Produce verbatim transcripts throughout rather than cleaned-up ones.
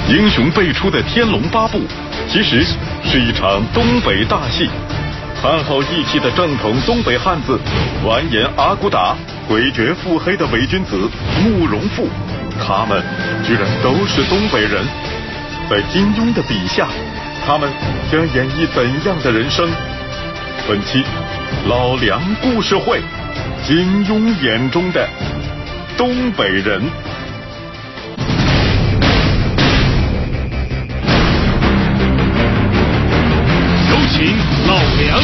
英雄辈出的《天龙八部》其实是一场东北大戏。憨厚义气的正统东北汉子，完颜阿骨打，诡谲腹黑的伪君子慕容复，他们居然都是东北人。在金庸的笔下，他们将演绎怎样的人生？本期老梁故事会，金庸眼中的东北人。 有请老梁。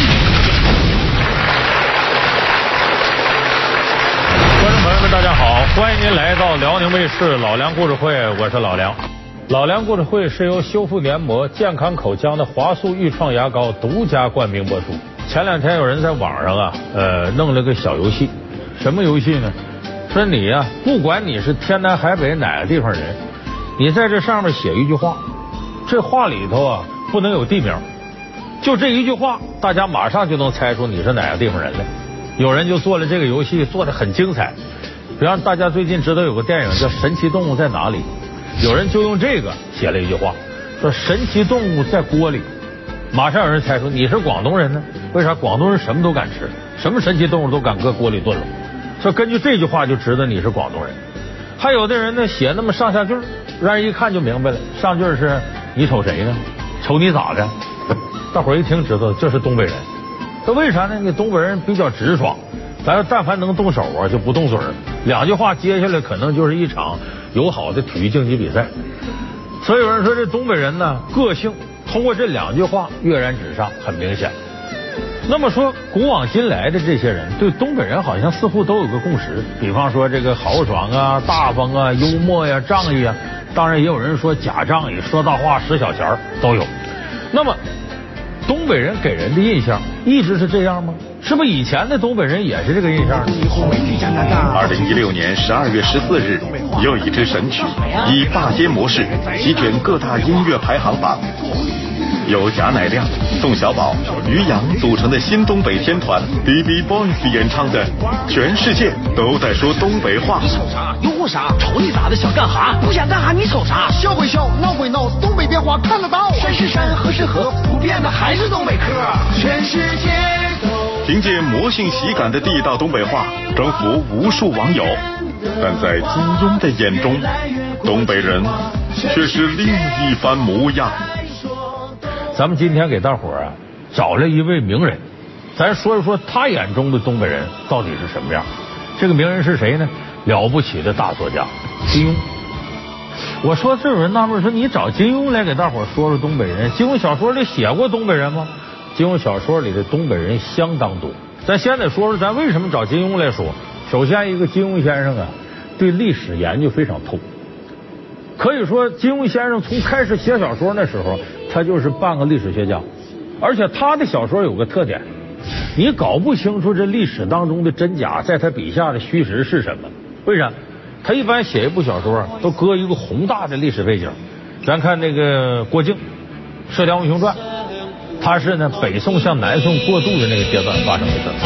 观众朋友们，大家好，欢迎您来到辽宁卫视老梁故事会，我是老梁。老梁故事会是由修复黏膜、健康口腔的华素愈创牙膏独家冠名播出。前两天有人在网上啊，呃，弄了个小游戏，什么游戏呢？说你呀、啊，不管你是天南海北哪个地方人，你在这上面写一句话，这话里头啊不能有地名，就这一句话，大家马上就能猜出你是哪个地方人来。有人就做了这个游戏，做得很精彩。比方大家最近知道有个电影叫《神奇动物在哪里》。有人就用这个写了一句话，说神奇动物在锅里，马上有人猜出你是广东人呢？为啥？广东人什么都敢吃，什么神奇动物都敢搁锅里炖了。所以根据这句话就知道你是广东人。还有的人呢写那么上下句，让人一看就明白了。上句是你瞅谁呢？瞅你咋的？大伙儿一听知道这是东北人。这为啥呢？你东北人比较直爽，咱要但凡能动手啊就不动嘴儿。两句话接下来可能就是一场友好的体育竞技比赛。所以有人说这东北人呢个性通过这两句话跃然纸上，很明显。那么说古往今来的这些人对东北人好像似乎都有个共识，比方说这个豪爽啊、大方啊、幽默呀、仗义啊，当然也有人说假仗义、说大话、使小钱都有。那么东北人给人的印象一直是这样吗？是不是以前的东北人也是这个印象呢？ 二零一六年十二月十四日，又一支神曲以霸街模式席卷各大音乐排行榜。由贾乃亮、宋小宝、于洋组成的新东北天团 B B Boys 演唱的《全世界都在说东北话》。 你瞅啥？又或啥？瞅你咋的？想干哈？不想干哈？你瞅啥？ 笑归笑，闹归闹，东北变化看得到。 山是山，河是河，不变的还是东北嗑。全世界都凭借魔性喜感的地道东北话征服无数网友，但在金庸的眼中，东北人却是另一番模样。 咱们今天给大伙儿啊找了一位名人，咱说一说他眼中的东北人到底是什么样。这个名人是谁呢？了不起的大作家金庸。我说这有人纳闷说，你找金庸来给大伙儿说说东北人，金庸小说里写过东北人吗？金庸小说里的东北人相当多。咱先得说说咱为什么找金庸来说。首先一个，金庸先生啊对历史研究非常透，可以说金庸先生从开始写小说那时候他就是半个历史学家。而且他的小说有个特点，你搞不清楚这历史当中的真假，在他笔下的虚实是什么。为啥？他一般写一部小说都搁一个宏大的历史背景。咱看那个郭靖《射雕英雄传》，他是呢北宋向南宋过渡的那个阶段发生的事。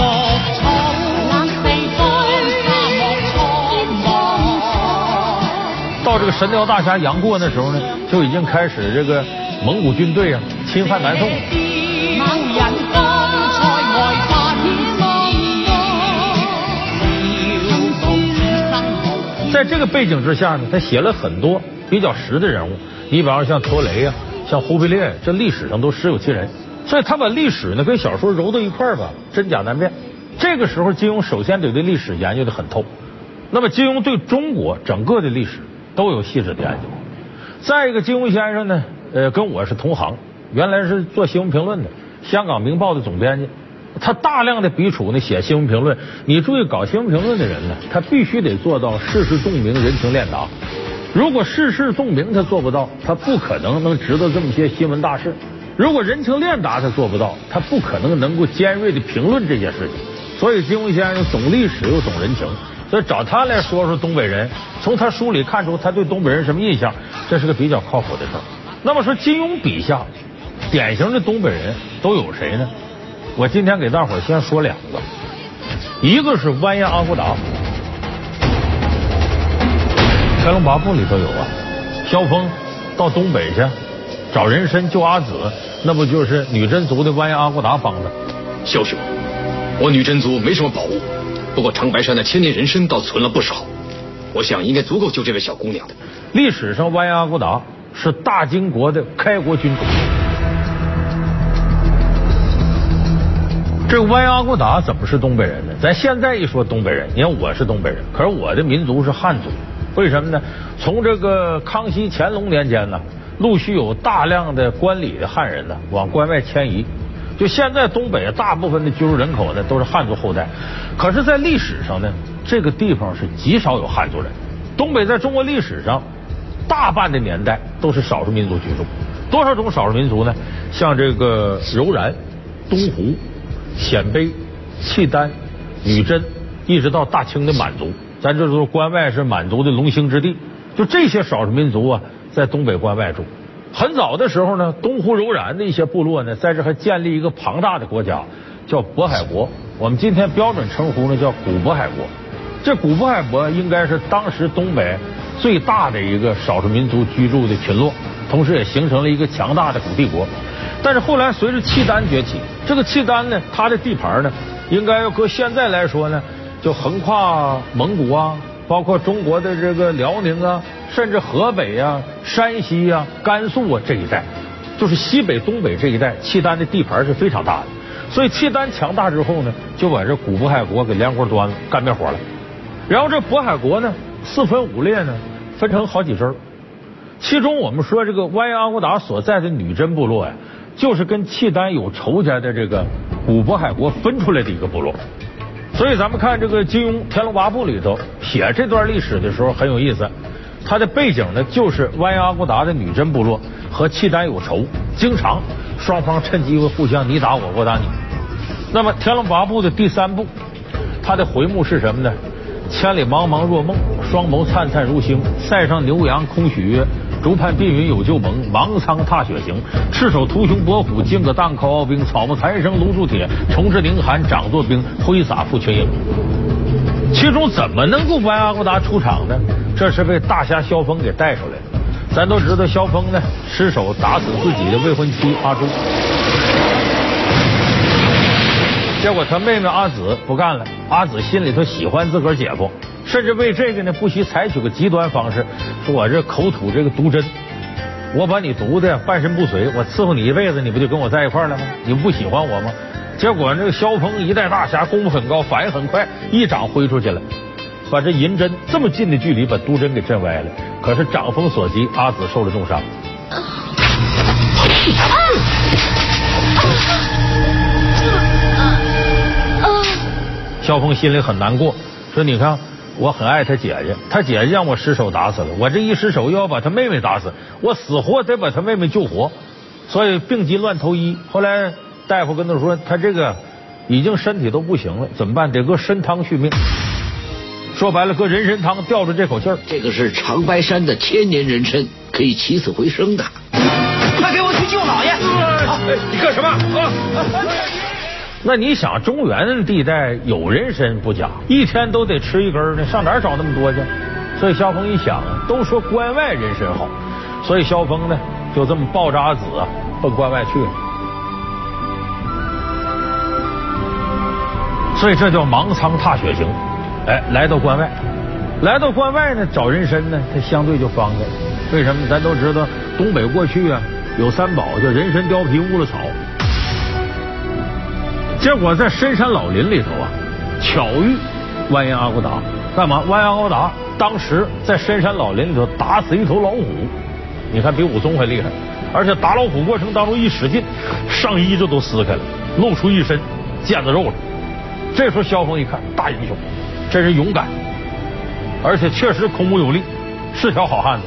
到这个神雕大侠杨过那时候呢，就已经开始这个蒙古军队啊侵犯南宋。在这个背景之下呢，他写了很多比较实的人物，你比方说像托雷啊、像忽必烈，这历史上都实有其人。所以他把历史呢跟小说揉到一块儿吧，真假难辨。这个时候金庸首先得对历史研究的很透，那么金庸对中国整个的历史都有细致的研究。再一个，金庸先生呢，呃，跟我是同行，原来是做新闻评论的，香港明报的总编辑。他大量的笔触呢写新闻评论，你注意搞新闻评论的人呢，他必须得做到事事洞明，人情练达。如果事事洞明他做不到，他不可能能知道这么些新闻大事；如果人情练达他做不到，他不可能能够尖锐的评论这些事情。所以金庸先生懂历史又懂人情，所以找他来说说东北人，从他书里看出他对东北人什么印象，这是个比较靠谱的事儿。那么说金庸笔下典型的东北人都有谁呢？我今天给大伙儿先说两个，一个是完颜阿骨打，《天龙八部》里头有啊，萧峰、 到东北去找人参救阿紫，那不就是女真族的完颜阿骨打帮的？ 萧兄，我女真族没什么宝物，不过长白山的千年人参倒存了不少，我想应该足够救这位小姑娘的。 历史上完颜阿骨打是大金国的开国君主。这个完颜阿骨打怎么是东北人呢？咱现在一说东北人，你看我是东北人，可是我的民族是汉族。为什么呢？从这个康熙、乾隆年间呢，陆续有大量的关里的汉人呢往关外迁移。就现在东北大部分的居住人口呢都是汉族后代，可是，在历史上呢，这个地方是极少有汉族人。东北在中国历史上大半的年代都是少数民族居住。多少种少数民族呢？像这个柔然、东胡、鲜卑、契丹、女真，一直到大清的满族，咱这都是关外是满族的龙兴之地。就这些少数民族啊，在东北关外住。很早的时候呢，东胡柔然的一些部落呢，在这还建立一个庞大的国家，叫渤海国。我们今天标准称呼呢叫古渤海国。这古渤海国应该是当时东北最大的一个少数民族居住的群落，同时也形成了一个强大的古帝国。但是后来随着契丹崛起，这个契丹呢，它的地盘呢，应该要搁现在来说呢，就横跨蒙古啊，包括中国的这个辽宁啊，甚至河北啊、山西啊、甘肃啊这一带，就是西北、东北这一带，契丹的地盘是非常大的。所以契丹强大之后呢，就把这古渤海国给连锅端了，干灭火了。然后这渤海国呢，四分五裂呢，分成好几支儿。其中我们说这个完颜阿骨打所在的女真部落呀，就是跟契丹有仇家的这个古渤海国分出来的一个部落。所以咱们看这个金庸《天龙八部》里头写这段历史的时候很有意思，它的背景呢就是完颜阿骨打的女真部落和契丹有仇，经常双方趁机会互相你打我，我打你。那么《天龙八部》的第三部，它的回目是什么呢？千里茫茫若梦，双眸灿灿如星。塞上牛羊空许约，竹畔碧云有旧盟。芒苍踏雪行，赤手屠熊搏虎，金戈荡靠傲兵。草木残生炉铸铁，重置凌寒掌作冰。挥洒赴群英。其中怎么能够完颜阿骨打出场呢？这是被大侠萧峰给带出来的。咱都知道萧峰呢，失手打死自己的未婚妻阿朱。结果他妹妹阿紫不干了，阿紫心里头喜欢自个儿姐夫，甚至为这个呢不惜采取个极端方式，说我这口吐这个毒针，我把你毒的半身不遂，我伺候你一辈子，你不就跟我在一块儿了吗？你不喜欢我吗？结果这个萧峰一代大侠，功夫很高，反应很快，一掌挥出去了，把这银针这么近的距离把毒针给震歪了。可是掌风所及，阿紫受了重伤。萧峰心里很难过，说你看我很爱他姐姐，他姐姐让我失手打死了，我这一失手又要把他妹妹打死，我死活得把他妹妹救活，所以病急乱投医。后来大夫跟他说，他这个已经身体都不行了，怎么办？得搁参汤续命。说白了，搁人参汤吊着这口气儿。 这个是长白山的千年人参，可以起死回生的。 快给我去救老爷！ 啊、你干什么啊？那你想，中原地带有人参不假，一天都得吃一根呢，上哪儿找那么多去？所以萧峰一想啊，都说关外人参好，所以萧峰呢就这么抱着阿紫啊奔关外去了。所以这叫芒苍踏雪行。哎，来到关外，来到关外呢找人参呢，它相对就方便。为什么？咱都知道东北过去啊有三宝，叫人参、貂皮、乌了草。结果在深山老林里头啊，巧遇完颜阿骨打，干嘛？完颜阿骨打当时在深山老林里头打死一头老虎，你看比武松还厉害，而且打老虎过程当中一使劲，上衣就都撕开了，露出一身腱子肉了。这时候萧峰一看，大英雄，真是勇敢，而且确实孔武有力，是条好汉子。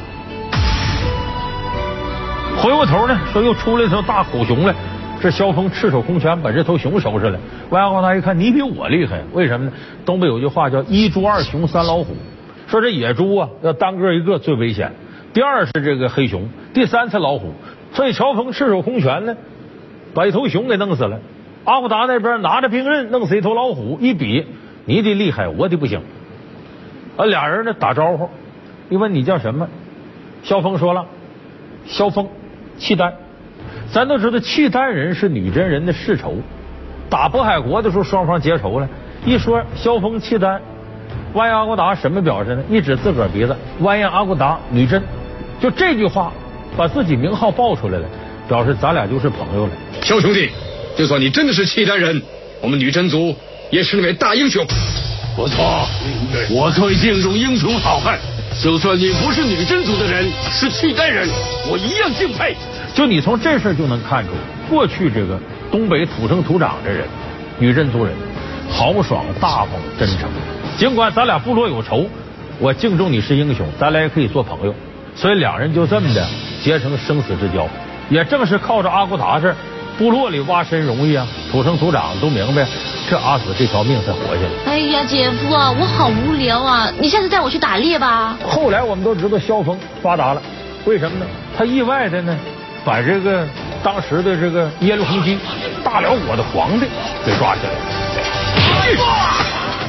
回过头呢，说又出来一头大虎熊来。这萧峰赤手空拳把这头熊收拾了。完颜阿骨打一看，你比我厉害，为什么呢？东北有句话叫一猪二熊三老虎，说这野猪啊要单个一个最危险，第二是这个黑熊，第三才老虎。所以萧峰赤手空拳呢，把一头熊给弄死了。阿骨打那边拿着兵刃弄死一头老虎，一比你的厉害，我的不行。啊，俩人呢打招呼，一问你叫什么？萧峰说了， 萧峰、契丹。咱都知道契丹人是女真人的世仇，打渤海国的时候双方结仇了。一说萧峰、契丹，完颜阿骨打什么表示呢？一指自个儿鼻子，完颜阿骨打女真，就这句话把自己名号报出来了，表示咱俩就是朋友了。 萧兄弟，就算你真的是契丹人，我们女真族也是那位大英雄。 不错，我最敬重英雄好汉。就算你不是女真族的人，是契丹人，我一样敬佩。 就你从这事就能看出，过去这个东北土生土长的人，女真族人，豪爽大方真诚。尽管咱俩部落有仇，我敬重你是英雄，咱俩也可以做朋友。所以两人就这么的结成生死之交。也正是靠着阿骨打这部落里挖参容易啊，土生土长都明白，这阿紫这条命才活下来。 哎呀，姐夫啊，我好无聊啊，你下次带我去打猎吧。 后来我们都知道萧峰发达了，为什么呢？他意外的呢，把这个当时的这个耶律洪基大辽国的皇帝给抓起来了，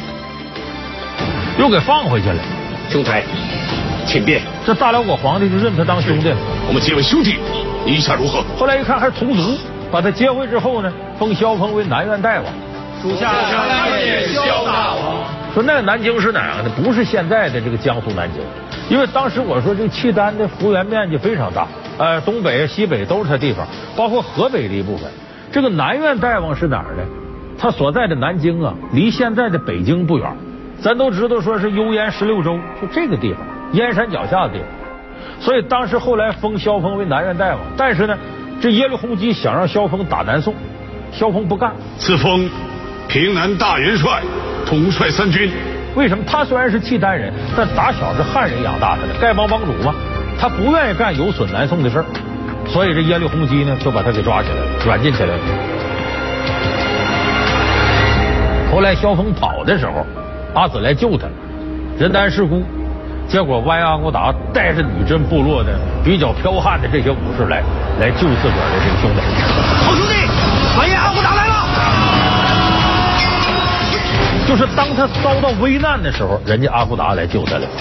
又给放回去了。 兄台，请便。 这大辽国皇帝就认他当兄弟了。 我们结为兄弟，意下如何？ 后来一看还是同族，把他接回之后呢，封萧峰为南院大王。属下参见萧大王。说那个南京是哪样的？不是现在的这个江苏南京，因为当时我说这个契丹的幅员面积非常大，呃，东北、西北都是他地方，包括河北的一部分。这个南院大王是哪儿呢？他所在的南京啊，离现在的北京不远。咱都知道说是幽燕十六州，就这个地方，燕山脚下的地方。所以当时后来封萧峰为南院大王，但是呢，这耶律洪基想让萧峰打南宋，萧峰不干。 赐封平南大元帅，统帅三军。 为什么？他虽然是契丹人，但打小是汉人养大他的，丐帮帮主嘛，他不愿意干有损南宋的事儿，所以这耶律洪基呢就把他给抓起来了，软禁起来了。后来萧峰跑的时候，阿紫来救他，人单势孤。结果完颜阿骨打带着女真部落的比较剽悍的这些武士来来救自个儿的这个兄弟。 好兄弟，完颜阿骨打来了！ 就是当他遭到危难的时候，人家阿骨打来救他了。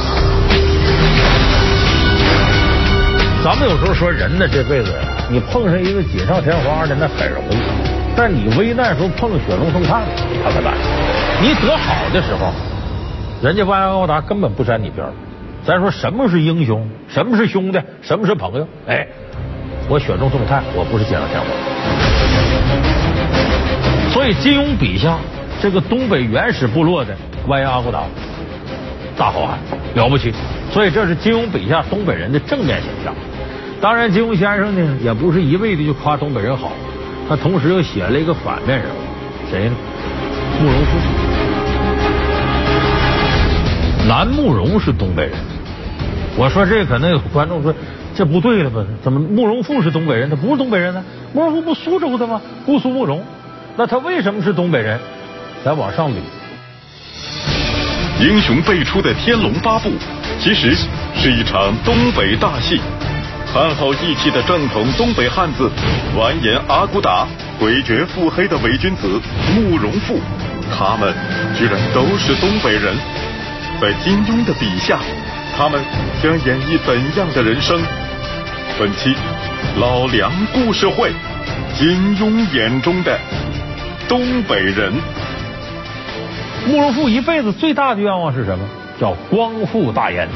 咱们有时候说人呢，这辈子你碰上一个锦上添花的那很容易，但你危难时候碰雪中送炭，他可难。你得好的时候，人家完颜阿骨打根本不沾你边儿。咱说什么是英雄，什么是兄弟，什么是朋友？哎，我雪中送炭，我不是锦上添花。所以金庸笔下这个东北原始部落的完颜阿骨打，大好汉，了不起。所以这是金庸笔下东北人的正面形象。当然，金庸先生呢也不是一味的就夸东北人好，他同时又写了一个反面人物，谁呢？慕容复。南慕容是东北人。我说这可能有观众说这不对了吧？怎么慕容复是东北人？他不是东北人呢？慕容复不苏州的吗？姑苏慕容，那他为什么是东北人？咱往上捋。 英雄辈出的《天龙八部》其实是一场东北大戏。憨厚义气的正统东北汉子完颜阿骨打，诡谲腹黑的伪君子慕容复，他们居然都是东北人。在金庸的笔下，他们将演绎怎样的人生？本期老梁故事会，金庸眼中的东北人。 慕容复一辈子最大的愿望是什么？叫光复大燕，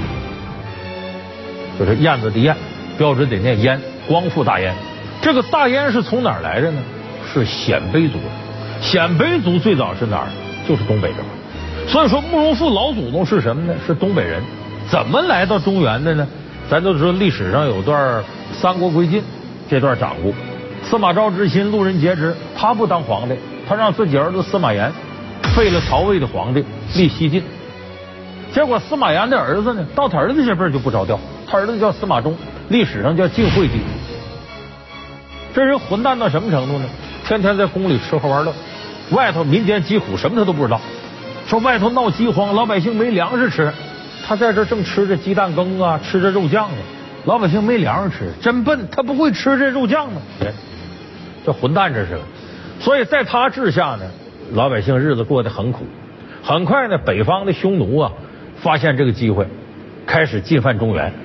就是燕子的燕，标准得念燕，光复大燕。这个大燕是从哪儿来的呢？是鲜卑族。鲜卑族最早是哪儿？就是东北这块。所以说慕容复老祖宗是什么呢？是东北人。怎么来到中原的呢？咱都知道历史上有段三国归晋这段掌故，司马昭之心，路人皆知。他不当皇帝，他让自己儿子司马炎废了曹魏的皇帝，立西晋。结果司马炎的儿子呢，到他儿子这辈儿就不着调，他儿子叫司马衷，历史上叫晋惠帝。这人混蛋到什么程度呢？天天在宫里吃喝玩乐，外头民间疾苦什么他都不知道。说外头闹饥荒，老百姓没粮食吃，他在这正吃着鸡蛋羹啊，吃着肉酱呢。老百姓没粮食吃，真笨，他不会吃这肉酱吗？哎，这混蛋这是个。所以在他治下呢，老百姓日子过得很苦。很快呢，北方的匈奴啊，发现这个机会，开始进犯中原。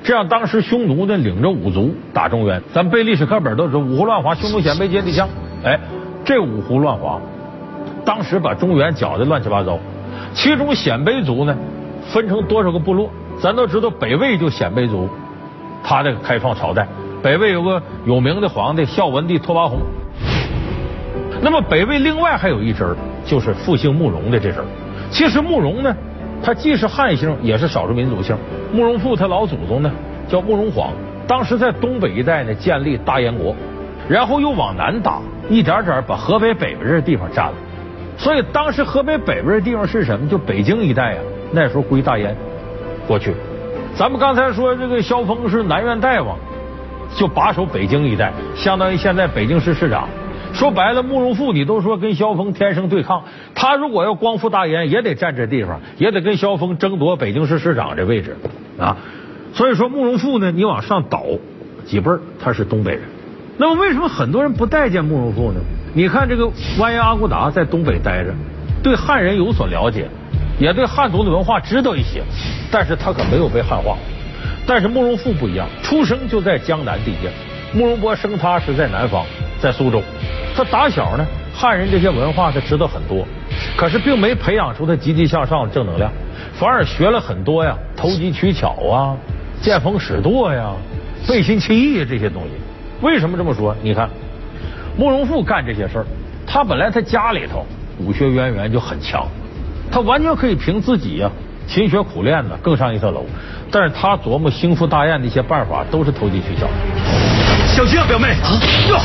这样当时匈奴呢领着五族打中原，咱背历史课本都知道五胡乱华，匈奴鲜卑接地羌。哎，这五胡乱华，当时把中原搅得乱七八糟。其中鲜卑族呢分成多少个部落？咱都知道北魏就鲜卑族，他这个开创朝代，北魏有个有名的皇帝孝文帝拓跋宏。那么北魏另外还有一支，就是复姓慕容的这支。其实慕容呢，他既是汉姓，也是少数民族姓。慕容复他老祖宗呢叫慕容晃，当时在东北一带呢建立大燕国，然后又往南打，一点点把河北北边这地方占了。所以当时河北北边的地方是什么？就北京一带啊，那时候归大燕过去。咱们刚才说这个萧峰是南院大王，就把守北京一带，相当于现在北京市市长。说白了，慕容复你都说跟萧峰天生对抗，他如果要光复大燕，也得占这地方，也得跟萧峰争夺北京市市长这位置啊。所以说慕容复呢，你往上倒几辈儿，他是东北人。那么为什么很多人不待见慕容复呢？你看这个完颜阿骨打在东北待着，对汉人有所了解，也对汉族的文化知道一些，但是他可没有被汉化。但是慕容复不一样，出生就在江南地界。慕容博生他是在南方，在苏州。他打小呢，汉人这些文化他知道很多，可是并没培养出他积极向上的正能量，反而学了很多呀，投机取巧啊，见风使舵呀，背信弃义这些东西。为什么这么说？你看慕容复干这些事儿，他本来他家里头武学渊源就很强，他完全可以凭自己呀、啊、勤学苦练的更上一层楼，但是他琢磨兴复大燕的一些办法都是投机取巧。 小心啊，表妹！啊，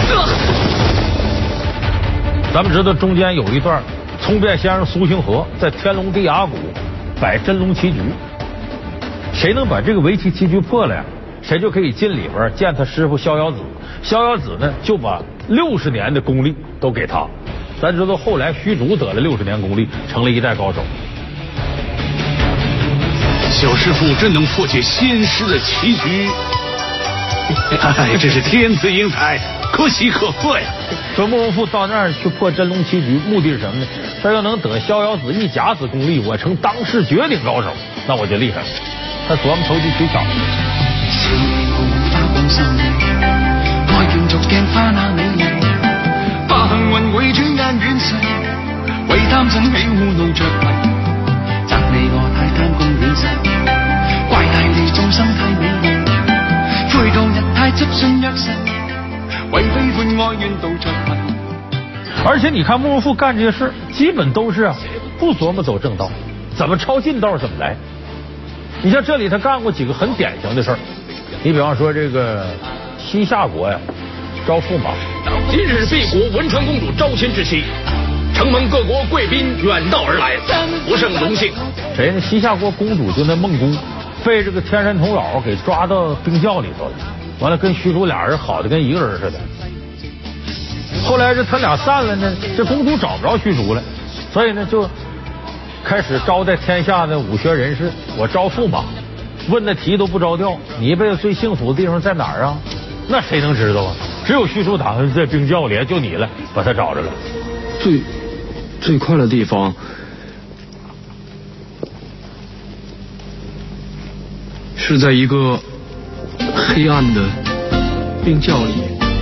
咱们知道中间有一段，聪变先生苏星河在天龙地崖谷摆真龙棋局，谁能把这个围棋棋局破了呀，谁就可以进里边见他师傅逍遥子。逍遥子呢就把六十年的功力都给他。咱知道后来虚竹得了六十年功力，成了一代高手。 小师傅真能破解仙师的棋局，哎，这是天赐英才，可喜可贺呀！ 说慕容复到那儿去破真龙棋局，目的是什么呢？他要能得逍遥子一甲子功力，我成当世绝顶高手，那我就厉害了。他琢磨投机取巧。而且你看慕容复干这些事，基本都是啊，不琢磨走正道，怎么抄近道怎么来。你像这里他干过几个很典型的事儿，你比方说这个西夏国呀，招驸马。 今日敝国文传公主招亲之期，承蒙各国贵宾远道而来，不胜荣幸。 谁呢？西夏国公主就那孟姑，被这个天山童姥给抓到冰窖里头了，完了跟虚竹俩人好的跟一个人似的。后来这他俩散了呢，这公主找不着虚竹了，所以呢就开始招待天下的武学人士。我招驸马，问的题都不着调，你一辈子最幸福的地方在哪儿啊？那谁能知道啊？只有虚竹党在冰窖里，就你了，把他找着了。 最最快的地方是在一个黑暗的冰窖里。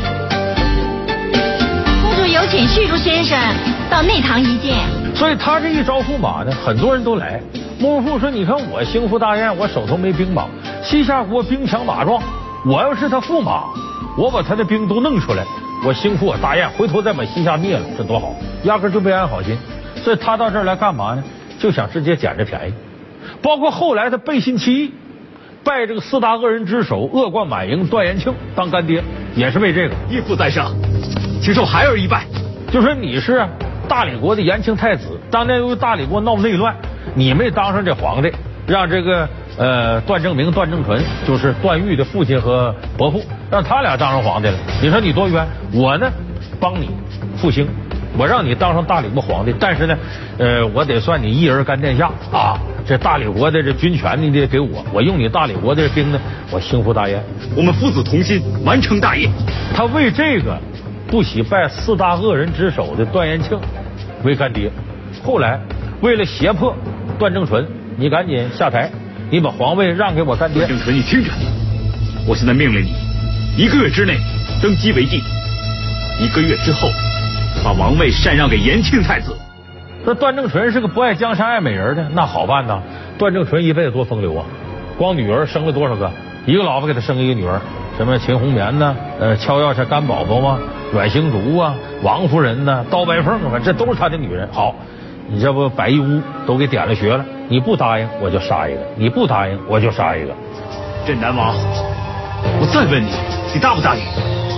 公主有请虚竹先生到内堂一见。 所以他这一招驸马呢，很多人都来。慕容复说：“你看我兴复大燕，我手头没兵马，西夏国兵强马壮，我要是他驸马，我把他的兵都弄出来，我兴复我大燕，回头再把西夏灭了，这多好！压根就没安好心。所以他到这儿来干嘛呢？就想直接捡这便宜。包括后来他背信弃义，拜这个四大恶人之首恶贯满盈段延庆当干爹，也是为这个。 义父在上，请受孩儿一拜。 就说你是大理国的延庆太子，当年由于大理国闹内乱，你没当上这皇帝，让这个呃段正明、段正淳，就是段誉的父亲和伯父，让他俩当上皇帝了。你说你多冤？我呢，帮你复兴，我让你当上大理国皇帝，但是呢，呃，我得算你一人干天下啊！这大理国的这军权你得给我，我用你大理国的兵呢，我兴复大燕。 我们父子同心，完成大业。 他为这个不惜拜四大恶人之首的段延庆为干爹。后来为了胁迫段正淳，你赶紧下台，你把皇位让给我干爹。 段正淳，你听着， 我现在命令你，一个月之内登基为帝，一个月之后把王位禅让给延庆太子。 这段正淳是个不爱江山爱美人的，那好办呐。段正淳一辈子多风流啊，光女儿生了多少个？一个老婆给他生一个女儿，什么秦红棉呢？呃，敲药是干宝宝啊，阮星竹啊，王夫人呢，刀白凤啊，这都是他的女人。好，你这不百义屋都给点了穴了，你不答应我就杀一个，你不答应我就杀一个。 镇南王，我再问你，你答不答应？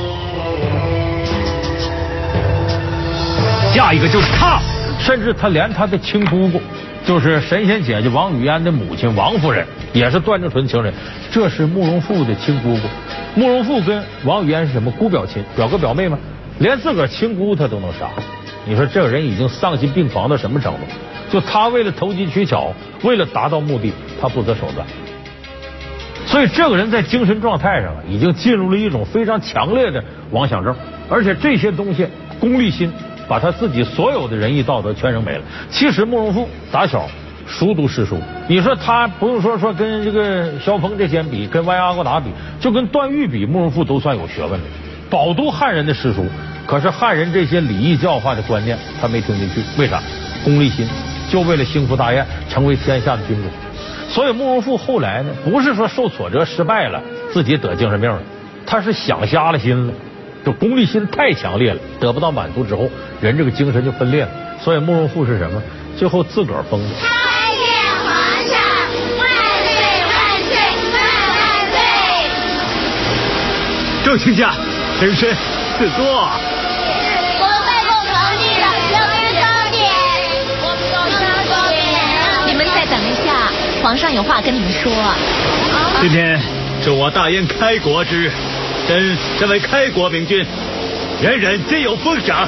下一个就是他。 甚至他连他的亲姑姑，就是神仙姐姐王语嫣的母亲王夫人，也是段正淳情人，这是慕容复的亲姑姑。慕容复跟王语嫣是什么姑表亲，表哥表妹吗？连自个儿亲姑他都能杀，你说这个人已经丧心病狂到什么程度？就他为了投机取巧，为了达到目的，他不择手段。所以这个人在精神状态上啊，已经进入了一种非常强烈的妄想症，而且这些东西功利心把他自己所有的仁义道德全扔没了。其实慕容复打小熟读诗书，你说他不用说说跟这个萧峰这些人比，跟完颜阿骨打比，就跟段誉比，慕容复都算有学问的，饱读汉人的诗书。可是汉人这些礼义教化的观念他没听进去，为啥？功利心，就为了兴复大宴，成为天下的君主。所以慕容复后来呢，不是说受挫折失败了自己得精神病了，他是想瞎了心了，就功利心太强烈了，得不到满足之后，人这个精神就分裂了。所以慕容复是什么？最后自个儿疯的。 参见皇上，万岁万岁万万岁！ 众卿家，深深赐座。 我们拜过皇帝了，要不要烧点？我们要烧点。 你们再等一下，皇上有话跟你们说。 今天是我大燕开国之日，朕身为开国明君，人人皆有封赏。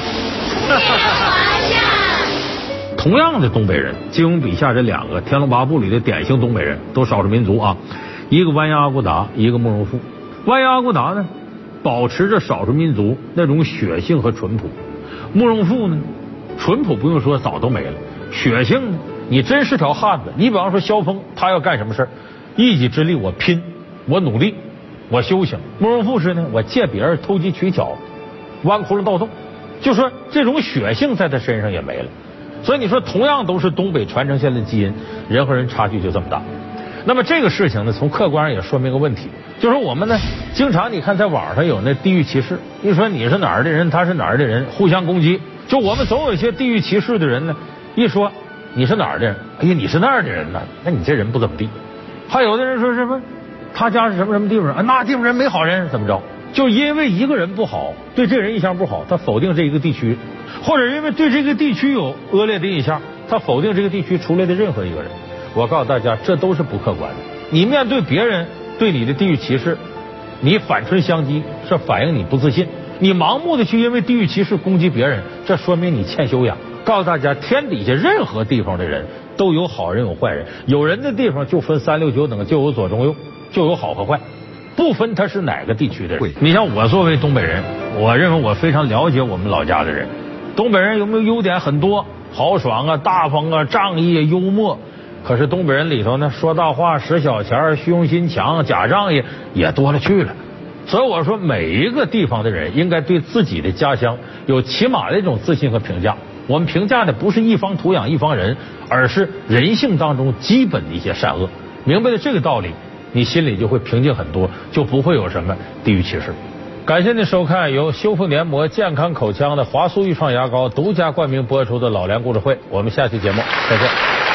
同样的东北人，金庸笔下这两个《天龙八部》里的典型东北人，都少数民族啊，一个完颜阿骨打，一个慕容复。完颜阿骨打呢，保持着少数民族那种血性和淳朴；慕容复呢，淳朴不用说，早都没了。血性呢，你真是条汉子。你比方说萧峰，他要干什么事儿，一己之力我拼，我努力，我修行。慕容复是呢，我借别人投机取巧，挖窟窿盗洞，就说这种血性在他身上也没了。所以你说同样都是东北传承下来的基因，人和人差距就这么大。那么这个事情呢，从客观上也说明个问题，就是我们呢经常你看在网上有那地域歧视，你说你是哪儿的人，他是哪儿的人，互相攻击。就我们总有一些地域歧视的人呢，一说你是哪儿的人，哎呀你是那儿的人呢，那你这人不怎么地。还有的人说什么他家是什么什么地方啊，那地方人没好人怎么着，就因为一个人不好，对这人印象不好，他否定这一个地区，或者因为对这个地区有恶劣的印象，他否定这个地区出来的任何一个人。我告诉大家，这都是不客观的。你面对别人对你的地域歧视，你反唇相讥，是反映你不自信。你盲目的去因为地域歧视攻击别人，这说明你欠修养。告诉大家，天底下任何地方的人都有好人有坏人，有人的地方就分三六九等，就有左中右，就有好和坏，不分他是哪个地区的人。你像我作为东北人，我认为我非常了解我们老家的人。东北人有没有优点？很多，豪爽啊，大方啊，仗义幽默。可是东北人里头呢，说大话，使小钱，虚荣心强，假仗义也多了去了。所以我说，每一个地方的人应该对自己的家乡有起码的一种自信和评价。我们评价的不是一方土养一方人，而是人性当中基本的一些善恶。明白了这个道理，你心里就会平静很多，就不会有什么地域歧视。感谢您收看由修复黏膜健康口腔的华素愈创牙膏独家冠名播出的老梁故事会，我们下期节目再见。